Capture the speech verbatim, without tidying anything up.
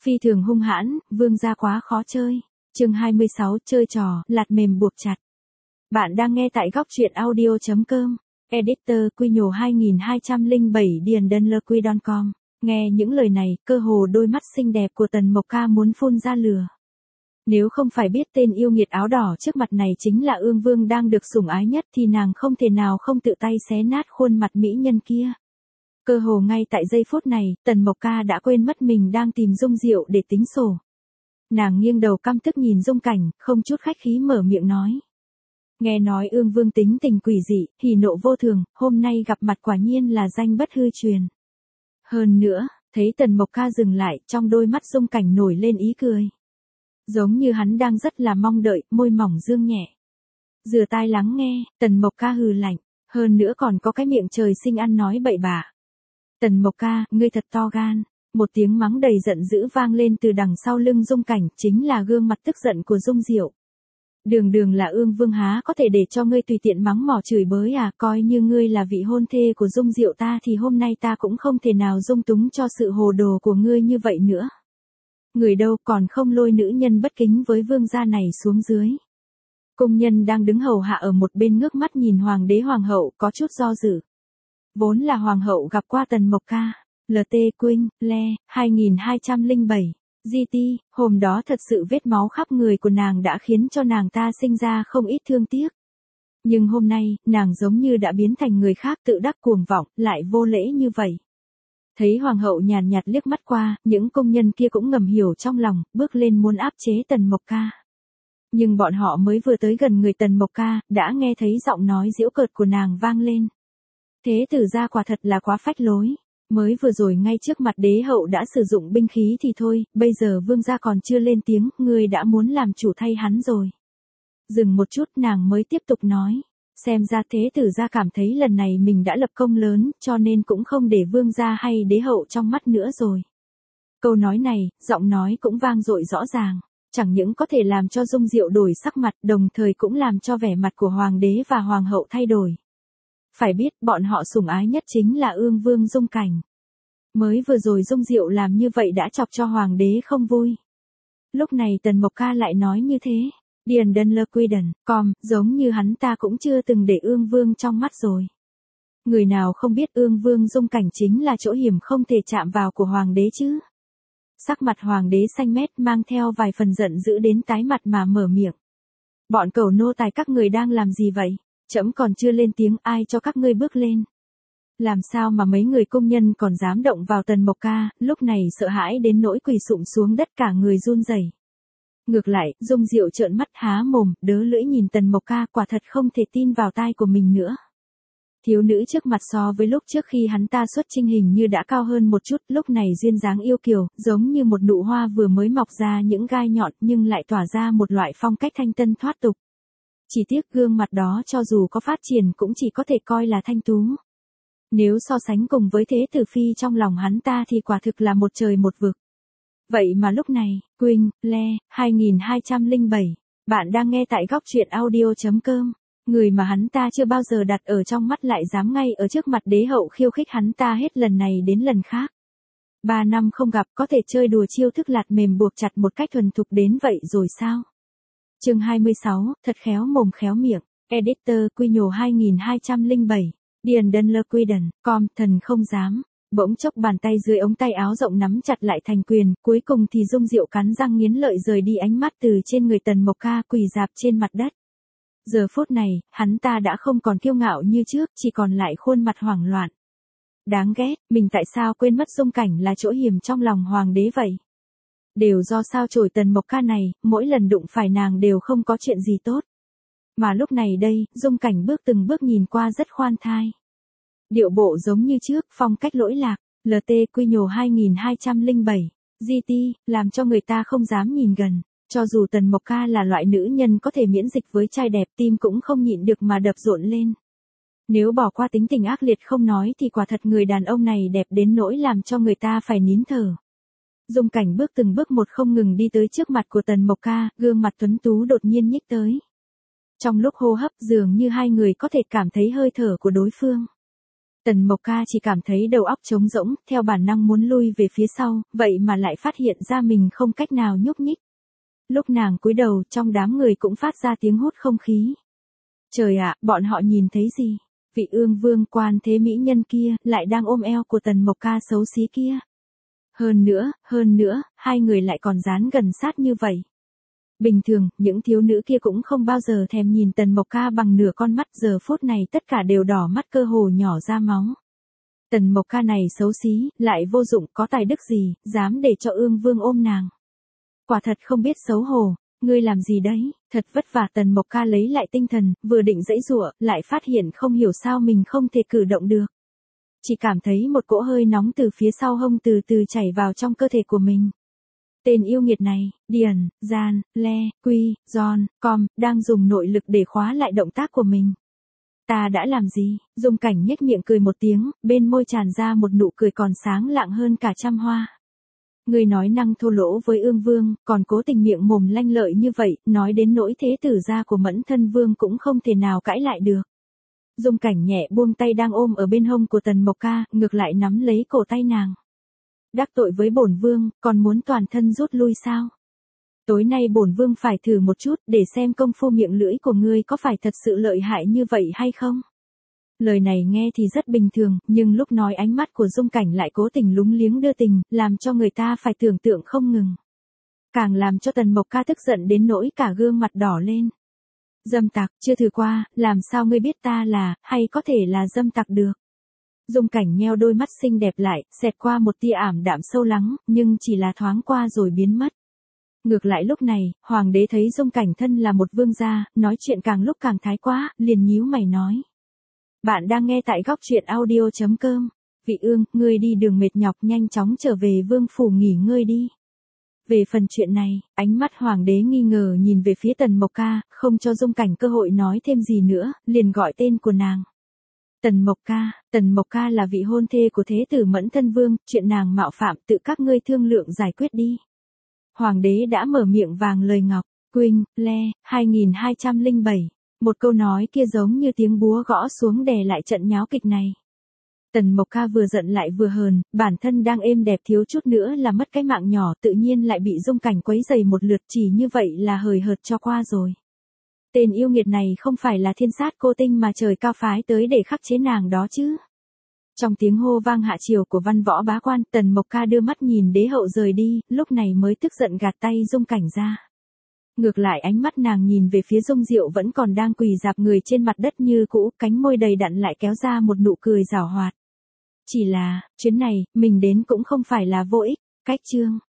Phi thường hung hãn, vương gia quá khó chơi. Chương hai mươi sáu, chơi trò, lạt mềm buộc chặt. Bạn đang nghe tại góc truyện audio chấm com. Editor Quy Nhổ hai hai không bảy Điền Đơn Lơ Quy Đon com. Nghe những lời này, cơ hồ đôi mắt xinh đẹp của Tần Mộc Ca muốn phun ra lửa. Nếu không phải biết tên yêu nghiệt áo đỏ trước mặt này chính là Ương Vương đang được sủng ái nhất thì nàng không thể nào không tự tay xé nát khuôn mặt mỹ nhân kia. Cơ hồ ngay tại giây phút này, Tần Mộc Ca đã quên mất mình đang tìm Dung Diệu để tính sổ. Nàng nghiêng đầu căm tức nhìn Dung Cảnh, không chút khách khí mở miệng nói. Nghe nói Ương Vương tính tình quỷ dị, hỉ nộ vô thường, hôm nay gặp mặt quả nhiên là danh bất hư truyền. Hơn nữa, thấy Tần Mộc Ca dừng lại, trong đôi mắt Dung Cảnh nổi lên ý cười. Giống như hắn đang rất là mong đợi, môi mỏng dương nhẹ. Dừa tai lắng nghe, Tần Mộc Ca hừ lạnh, hơn nữa còn có cái miệng trời sinh ăn nói bậy bạ. Tần Mộc Ca, ngươi thật to gan. Một tiếng mắng đầy giận dữ vang lên từ đằng sau lưng Dung Cảnh, chính là gương mặt tức giận của Dung Diệu. Đường đường là Ương Vương há có thể để cho ngươi tùy tiện mắng mỏ chửi bới à, coi như ngươi là vị hôn thê của Dung Diệu ta thì hôm nay ta cũng không thể nào dung túng cho sự hồ đồ của ngươi như vậy nữa. Người đâu còn không lôi nữ nhân bất kính với vương gia này xuống dưới. Cung nhân đang đứng hầu hạ ở một bên ngước mắt nhìn hoàng đế hoàng hậu có chút do dự. Vốn là hoàng hậu gặp qua Tần Mộc Ca, lờ tê Quynh, Le, hai hai không bảy, giê tê, hôm đó thật sự vết máu khắp người của nàng đã khiến cho nàng ta sinh ra không ít thương tiếc. Nhưng hôm nay, nàng giống như đã biến thành người khác tự đắc cuồng vọng, lại vô lễ như vậy. Thấy hoàng hậu nhàn nhạt liếc mắt qua, những công nhân kia cũng ngầm hiểu trong lòng, bước lên muốn áp chế Tần Mộc Ca. Nhưng bọn họ mới vừa tới gần người Tần Mộc Ca, đã nghe thấy giọng nói giễu cợt của nàng vang lên. Thế tử gia quả thật là quá phách lối. Mới vừa rồi ngay trước mặt đế hậu đã sử dụng binh khí thì thôi, bây giờ vương gia còn chưa lên tiếng, ngươi đã muốn làm chủ thay hắn rồi. Dừng một chút nàng mới tiếp tục nói. Xem ra thế tử gia cảm thấy lần này mình đã lập công lớn, cho nên cũng không để vương gia hay đế hậu trong mắt nữa rồi. Câu nói này, giọng nói cũng vang dội rõ ràng, chẳng những có thể làm cho Dung Diệu đổi sắc mặt, đồng thời cũng làm cho vẻ mặt của hoàng đế và hoàng hậu thay đổi. Phải biết, bọn họ sủng ái nhất chính là Ương Vương Dung Cảnh. Mới vừa rồi Dung Diệu làm như vậy đã chọc cho hoàng đế không vui. Lúc này Tần Mộc Ca lại nói như thế. Điền Đơn Lơ Quy Đần, com, giống như hắn ta cũng chưa từng để Ương Vương trong mắt rồi. Người nào không biết Ương Vương Dung Cảnh chính là chỗ hiểm không thể chạm vào của hoàng đế chứ. Sắc mặt hoàng đế xanh mét mang theo vài phần giận dữ đến tái mặt mà mở miệng. Bọn cẩu nô tài các người đang làm gì vậy? Trẫm còn chưa lên tiếng, ai cho các ngươi bước lên? Làm sao mà mấy người công nhân còn dám động vào Tần Mộc Ca, lúc này sợ hãi đến nỗi quỳ sụp xuống đất cả người run rẩy. Ngược lại, Dung Diệu trợn mắt há mồm, đớ lưỡi nhìn Tần Mộc Ca, quả thật không thể tin vào tai của mình nữa. Thiếu nữ trước mặt so với lúc trước khi hắn ta xuất chinh hình như đã cao hơn một chút, lúc này duyên dáng yêu kiều, giống như một nụ hoa vừa mới mọc ra những gai nhọn nhưng lại tỏa ra một loại phong cách thanh tân thoát tục. Chỉ tiếc gương mặt đó cho dù có phát triển cũng chỉ có thể coi là thanh tú. Nếu so sánh cùng với thế tử phi trong lòng hắn ta thì quả thực là một trời một vực. Vậy mà lúc này, Quynh, Le, hai hai không bảy, bạn đang nghe tại góc truyện audio chấm com. Người mà hắn ta chưa bao giờ đặt ở trong mắt lại dám ngay ở trước mặt đế hậu khiêu khích hắn ta hết lần này đến lần khác. Ba năm không gặp có thể chơi đùa chiêu thức lạt mềm buộc chặt một cách thuần thục đến vậy rồi sao? Chương hai mươi sáu, thật khéo mồm khéo miệng. Editor Quy Nhổ hai hai không bảy, Điền Đơn Lơ Quy Đần, com, thần không dám. Bỗng chốc bàn tay dưới ống tay áo rộng nắm chặt lại thành quyền, cuối cùng thì Dung Diệu cắn răng nghiến lợi rời đi ánh mắt từ trên người Tần Mộc Ca quỳ rạp trên mặt đất. Giờ phút này, hắn ta đã không còn kiêu ngạo như trước, chỉ còn lại khuôn mặt hoảng loạn. Đáng ghét, mình tại sao quên mất Dung Cảnh là chỗ hiểm trong lòng hoàng đế vậy? Đều do sao chổi Tần Mộc Ca này, mỗi lần đụng phải nàng đều không có chuyện gì tốt. Mà lúc này đây, Dung Cảnh bước từng bước nhìn qua rất khoan thai. Điệu bộ giống như trước, phong cách lỗi lạc, lờ tê Quy Nhổ hai hai không bảy, giê tê, làm cho người ta không dám nhìn gần. Cho dù Tần Mộc Ca là loại nữ nhân có thể miễn dịch với trai đẹp, tim cũng không nhịn được mà đập rộn lên. Nếu bỏ qua tính tình ác liệt không nói thì quả thật người đàn ông này đẹp đến nỗi làm cho người ta phải nín thở. Dung Cảnh bước từng bước một không ngừng đi tới trước mặt của Tần Mộc Ca, gương mặt tuấn tú đột nhiên nhích tới. Trong lúc hô hấp dường như hai người có thể cảm thấy hơi thở của đối phương. Tần Mộc Ca chỉ cảm thấy đầu óc trống rỗng, theo bản năng muốn lui về phía sau, vậy mà lại phát hiện ra mình không cách nào nhúc nhích. Lúc nàng cúi đầu, trong đám người cũng phát ra tiếng hút không khí. Trời ạ, bọn họ nhìn thấy gì? Vị ương vương quan thế mỹ nhân kia, lại đang ôm eo của Tần Mộc Ca xấu xí kia. Hơn nữa, hơn nữa, hai người lại còn dán gần sát như vậy. Bình thường, những thiếu nữ kia cũng không bao giờ thèm nhìn Tần Mộc Ca bằng nửa con mắt, giờ phút này tất cả đều đỏ mắt cơ hồ nhỏ ra máu. Tần Mộc Ca này xấu xí, lại vô dụng, có tài đức gì, dám để cho ương vương ôm nàng. Quả thật không biết xấu hổ, ngươi làm gì đấy, thật vất vả. Tần Mộc Ca lấy lại tinh thần, vừa định giãy giụa, lại phát hiện không hiểu sao mình không thể cử động được. Chỉ cảm thấy một cỗ hơi nóng từ phía sau hông từ từ chảy vào trong cơ thể của mình. Tên yêu nghiệt này, Điền, Gian, Le, Quy, Giòn, Com, đang dùng nội lực để khóa lại động tác của mình. Ta đã làm gì? Dung Cảnh nhếch miệng cười một tiếng, bên môi tràn ra một nụ cười còn sáng lạng hơn cả trăm hoa. Ngươi nói năng thô lỗ với ương vương, còn cố tình miệng mồm lanh lợi như vậy, nói đến nỗi thế tử gia của Mẫn Thân Vương cũng không thể nào cãi lại được. Dung Cảnh nhẹ buông tay đang ôm ở bên hông của Tần Mộc Ca, ngược lại nắm lấy cổ tay nàng. Đắc tội với bổn vương, còn muốn toàn thân rút lui sao? Tối nay bổn vương phải thử một chút để xem công phu miệng lưỡi của ngươi có phải thật sự lợi hại như vậy hay không? Lời này nghe thì rất bình thường, nhưng lúc nói ánh mắt của Dung Cảnh lại cố tình lúng liếng đưa tình, làm cho người ta phải tưởng tượng không ngừng. Càng làm cho Tần Mộc Ca tức giận đến nỗi cả gương mặt đỏ lên. Dâm tặc, chưa thử qua, làm sao ngươi biết ta là, hay có thể là dâm tặc được? Dung Cảnh nheo đôi mắt xinh đẹp lại, xẹt qua một tia ảm đạm sâu lắng, nhưng chỉ là thoáng qua rồi biến mất. Ngược lại lúc này, hoàng đế thấy Dung Cảnh thân là một vương gia, nói chuyện càng lúc càng thái quá, liền nhíu mày nói. Bạn đang nghe tại góc truyện audio chấm com. Vị ương, ngươi đi đường mệt nhọc, nhanh chóng trở về vương phủ nghỉ ngơi đi. Về phần chuyện này, ánh mắt hoàng đế nghi ngờ nhìn về phía Tần Mộc Ca, không cho Dung Cảnh cơ hội nói thêm gì nữa, liền gọi tên của nàng. Tần Mộc Ca, Tần Mộc Ca là vị hôn thê của thế tử Mẫn Thân Vương, chuyện nàng mạo phạm tự các ngươi thương lượng giải quyết đi. Hoàng đế đã mở miệng vàng lời ngọc. Quỳnh, Le, hai nghìn hai trăm lẻ bảy. Một câu nói kia giống như tiếng búa gõ xuống đè lại trận nháo kịch này. Tần Mộc Ca vừa giận lại vừa hờn, bản thân đang êm đẹp thiếu chút nữa là mất cái mạng nhỏ, tự nhiên lại bị Dung Cảnh quấy rầy một lượt, chỉ như vậy là hời hợt cho qua rồi. Tên yêu nghiệt này không phải là thiên sát cô tinh mà trời cao phái tới để khắc chế nàng đó chứ. Trong tiếng hô vang hạ triều của văn võ bá quan, Tần Mộc Ca đưa mắt nhìn đế hậu rời đi, lúc này mới tức giận gạt tay Dung Cảnh ra. Ngược lại ánh mắt nàng nhìn về phía Dung Diệu vẫn còn đang quỳ rạp người trên mặt đất như cũ, cánh môi đầy đặn lại kéo ra một nụ cười giảo hoạt. Chỉ là, chuyến này, mình đến cũng không phải là vô ích. Cách chương